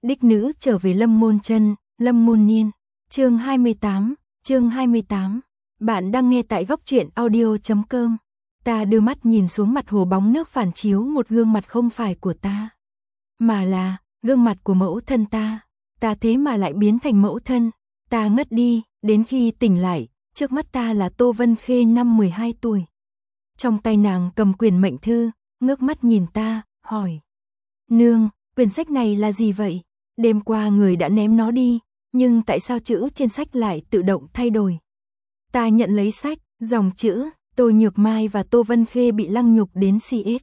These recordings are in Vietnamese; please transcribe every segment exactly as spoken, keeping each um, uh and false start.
Đích nữ trở về Lâm Môn Chân, Lâm Môn Niên. Chương hai mươi tám, chương hai mươi tám. Bạn đang nghe tại góc truyện audio chấm com. Ta đưa mắt nhìn xuống mặt hồ bóng nước phản chiếu một gương mặt không phải của ta, mà là gương mặt của mẫu thân ta. Ta thế mà lại biến thành mẫu thân. Ta ngất đi, đến khi tỉnh lại, trước mắt ta là Tô Vân Khê năm mười hai tuổi. Trong tay nàng cầm quyển mệnh thư, ngước mắt nhìn ta, hỏi: "Nương, quyển sách này là gì vậy? Đêm qua người đã ném nó đi, nhưng tại sao chữ trên sách lại tự động thay đổi?" Ta nhận lấy sách, dòng chữ: Tô Nhược Mai và Tô Vân Khê bị lăng nhục đến xê ét.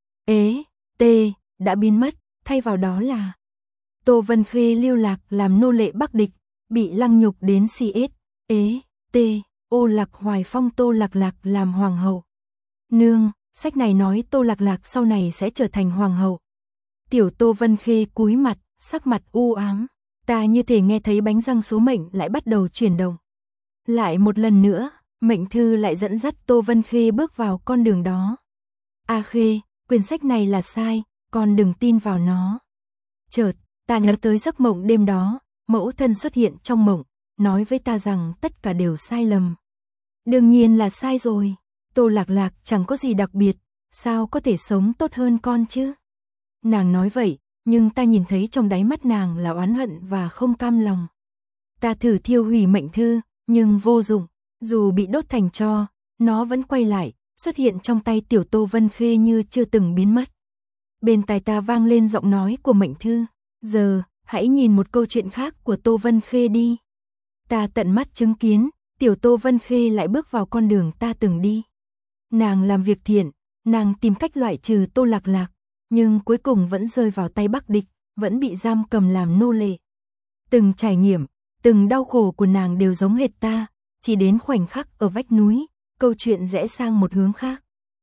Ế, T, đã biến mất, thay vào đó là Tô Vân Khê lưu lạc làm nô lệ Bắc Địch, bị lăng nhục đến xê ét. Ế, T, Ô Lạc Hoài phong Tô Lạc Lạc làm hoàng hậu. Nương, sách này nói Tô Lạc Lạc sau này sẽ trở thành hoàng hậu. Tiểu Tô Vân Khê cúi mặt, sắc mặt u ám. Ta như thể nghe thấy bánh răng số mệnh lại bắt đầu chuyển động. Lại một lần nữa, mệnh thư lại dẫn dắt Tô Vân Khê bước vào con đường đó. A Khê, quyển sách này là sai, con đừng tin vào nó. Chợt, ta nhớ tới giấc mộng đêm đó, mẫu thân xuất hiện trong mộng, nói với ta rằng tất cả đều sai lầm. Đương nhiên là sai rồi, Tô Lạc Lạc chẳng có gì đặc biệt, sao có thể sống tốt hơn con chứ? Nàng nói vậy, nhưng ta nhìn thấy trong đáy mắt nàng là oán hận và không cam lòng. Ta thử thiêu hủy mệnh thư, nhưng vô dụng, dù bị đốt thành tro, nó vẫn quay lại, xuất hiện trong tay tiểu Tô Vân Khê như chưa từng biến mất. Bên tai ta vang lên giọng nói của mệnh thư: "Giờ, hãy nhìn một câu chuyện khác của Tô Vân Khê đi." Ta tận mắt chứng kiến, tiểu Tô Vân Khê lại bước vào con đường ta từng đi. Nàng làm việc thiện, nàng tìm cách loại trừ Tô Lạc Lạc, nhưng cuối cùng vẫn rơi vào tay Bắc Địch, vẫn bị giam cầm làm nô lệ. Từng trải nghiệm, từng đau khổ của nàng đều giống hệt ta, chỉ đến khoảnh khắc ở vách núi, câu chuyện rẽ sang một hướng khác.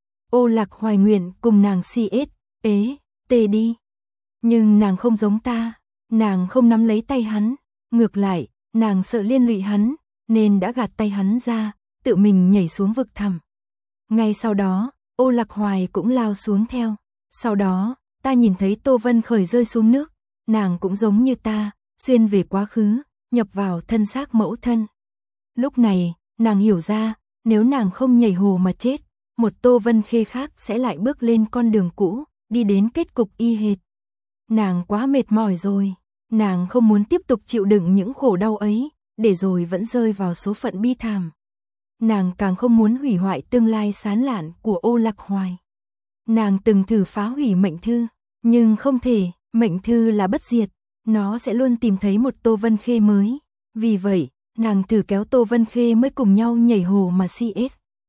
Ô Lạc Hoài nguyện cùng nàng xê ét, ế, tê đi. Nhưng nàng không giống ta, nàng không nắm lấy tay hắn, ngược lại, nàng sợ liên lụy hắn, nên đã gạt tay hắn ra, tự mình nhảy xuống vực thẳm. Ngay sau đó, Ô Lạc Hoài cũng lao xuống theo. Sau đó, ta nhìn thấy Tô Vân Khởi rơi xuống nước, nàng cũng giống như ta, xuyên về quá khứ, nhập vào thân xác mẫu thân. Lúc này, nàng hiểu ra, nếu nàng không nhảy hồ mà chết, một Tô Vân Khê khác sẽ lại bước lên con đường cũ, đi đến kết cục y hệt. Nàng quá mệt mỏi rồi, nàng không muốn tiếp tục chịu đựng những khổ đau ấy, để rồi vẫn rơi vào số phận bi thảm. Nàng càng không muốn hủy hoại tương lai sáng lạn của Ô Lạc Hoài. Nàng từng thử phá hủy mệnh thư, nhưng không thể, mệnh thư là bất diệt, nó sẽ luôn tìm thấy một Tô Vân Khê mới. Vì vậy, nàng thử kéo Tô Vân Khê mới cùng nhau nhảy hồ mà xê ét.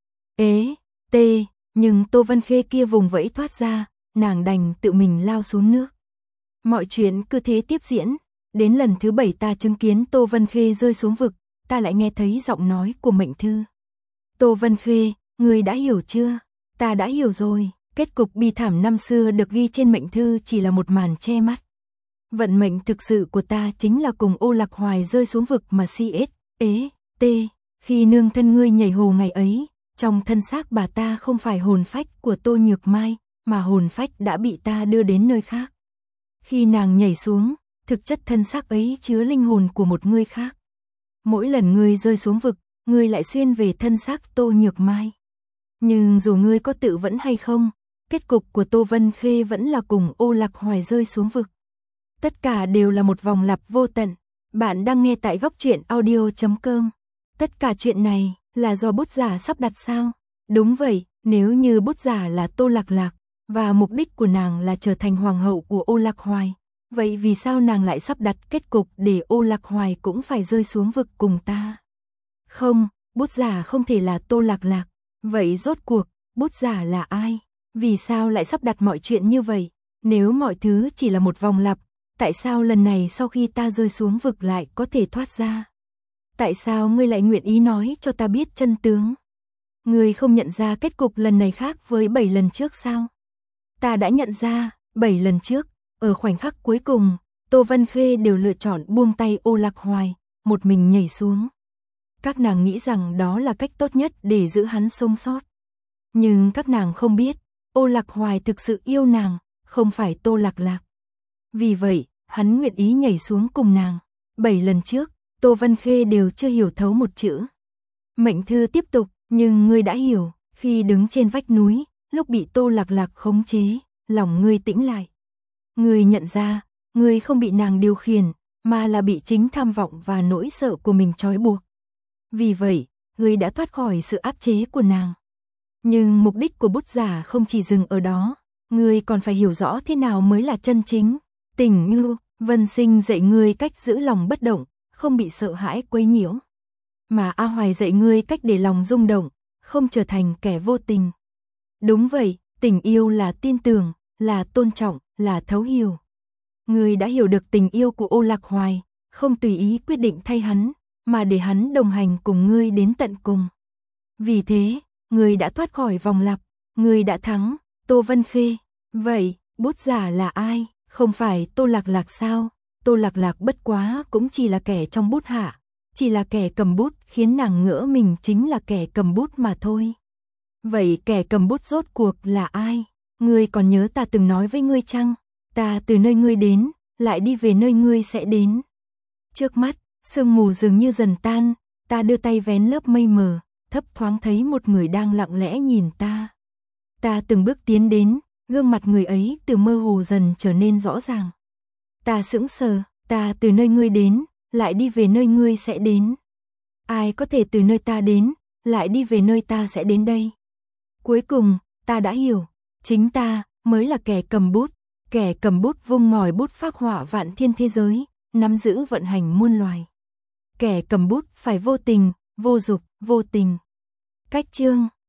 Ế, tê, nhưng Tô Vân Khê kia vùng vẫy thoát ra, nàng đành tự mình lao xuống nước. Mọi chuyện cứ thế tiếp diễn, đến lần thứ bảy ta chứng kiến Tô Vân Khê rơi xuống vực, ta lại nghe thấy giọng nói của mệnh thư. Tô Vân Khê, người đã hiểu chưa? Ta đã hiểu rồi. Kết cục bi thảm năm xưa được ghi trên mệnh thư chỉ là một màn che mắt. Vận mệnh thực sự của ta chính là cùng Ô Lạc Hoài rơi xuống vực mà xê ét, ế, tê. Khi nương thân ngươi nhảy hồ ngày ấy, trong thân xác bà ta không phải hồn phách của Tô Nhược Mai, mà hồn phách đã bị ta đưa đến nơi khác. Khi nàng nhảy xuống, thực chất thân xác ấy chứa linh hồn của một người khác. Mỗi lần ngươi rơi xuống vực, ngươi lại xuyên về thân xác Tô Nhược Mai. Nhưng dù ngươi có tự vẫn hay không, kết cục của Tô Vân Khê vẫn là cùng Ô Lạc Hoài rơi xuống vực. Tất cả đều là một vòng lặp vô tận. Bạn đang nghe tại góc truyện audio chấm com. Tất cả chuyện này là do bút giả sắp đặt sao? Đúng vậy, nếu như bút giả là Tô Lạc Lạc, và mục đích của nàng là trở thành hoàng hậu của Ô Lạc Hoài, vậy vì sao nàng lại sắp đặt kết cục để Ô Lạc Hoài cũng phải rơi xuống vực cùng ta? Không, bút giả không thể là Tô Lạc Lạc. Vậy rốt cuộc, bút giả là ai? Vì sao lại sắp đặt mọi chuyện như vậy? Nếu mọi thứ chỉ là một vòng lặp, tại sao lần này sau khi ta rơi xuống vực lại có thể thoát ra? Tại sao ngươi lại nguyện ý nói cho ta biết chân tướng? Ngươi không nhận ra kết cục lần này khác với bảy lần trước sao? Ta đã nhận ra, bảy lần trước, ở khoảnh khắc cuối cùng, Tô Vân Khê đều lựa chọn buông tay Ô Lạc Hoài, một mình nhảy xuống. Các nàng nghĩ rằng đó là cách tốt nhất để giữ hắn sống sót. Nhưng các nàng không biết, Ô Lạc Hoài thực sự yêu nàng, không phải Tô Lạc Lạc. Vì vậy, hắn nguyện ý nhảy xuống cùng nàng. Bảy lần trước, Tô Vân Khê đều chưa hiểu thấu một chữ. Mệnh thư tiếp tục, nhưng ngươi đã hiểu, khi đứng trên vách núi, lúc bị Tô Lạc Lạc khống chế, lòng ngươi tĩnh lại. Ngươi nhận ra, ngươi không bị nàng điều khiển, mà là bị chính tham vọng và nỗi sợ của mình trói buộc. Vì vậy, ngươi đã thoát khỏi sự áp chế của nàng. Nhưng mục đích của bút giả không chỉ dừng ở đó, ngươi còn phải hiểu rõ thế nào mới là chân chính. Tình yêu, Vân Sinh dạy ngươi cách giữ lòng bất động, không bị sợ hãi quấy nhiễu. Mà A Hoài dạy ngươi cách để lòng rung động, không trở thành kẻ vô tình. Đúng vậy, tình yêu là tin tưởng, là tôn trọng, là thấu hiểu. Ngươi đã hiểu được tình yêu của Ô Lạc Hoài, không tùy ý quyết định thay hắn, mà để hắn đồng hành cùng ngươi đến tận cùng. Vì thế, ngươi đã thoát khỏi vòng lặp, ngươi đã thắng, Tô Vân Khê. Vậy, bút giả là ai? Không phải Tô Lạc Lạc sao? Tô Lạc Lạc bất quá cũng chỉ là kẻ trong bút hạ, chỉ là kẻ cầm bút khiến nàng ngỡ mình chính là kẻ cầm bút mà thôi. Vậy kẻ cầm bút rốt cuộc là ai? Ngươi còn nhớ ta từng nói với ngươi chăng? Ta từ nơi ngươi đến, lại đi về nơi ngươi sẽ đến. Trước mắt, sương mù dường như dần tan, ta đưa tay vén lớp mây mờ, thấp thoáng thấy một người đang lặng lẽ nhìn ta. Ta từng bước tiến đến, gương mặt người ấy từ mơ hồ dần trở nên rõ ràng. Ta sững sờ, ta từ nơi ngươi đến, lại đi về nơi ngươi sẽ đến. Ai có thể từ nơi ta đến, lại đi về nơi ta sẽ đến đây? Cuối cùng, ta đã hiểu, chính ta mới là kẻ cầm bút, kẻ cầm bút vung ngòi bút phác họa vạn thiên thế giới, nắm giữ vận hành muôn loài. Kẻ cầm bút phải vô tình, vô dục, vô tình. Cách chương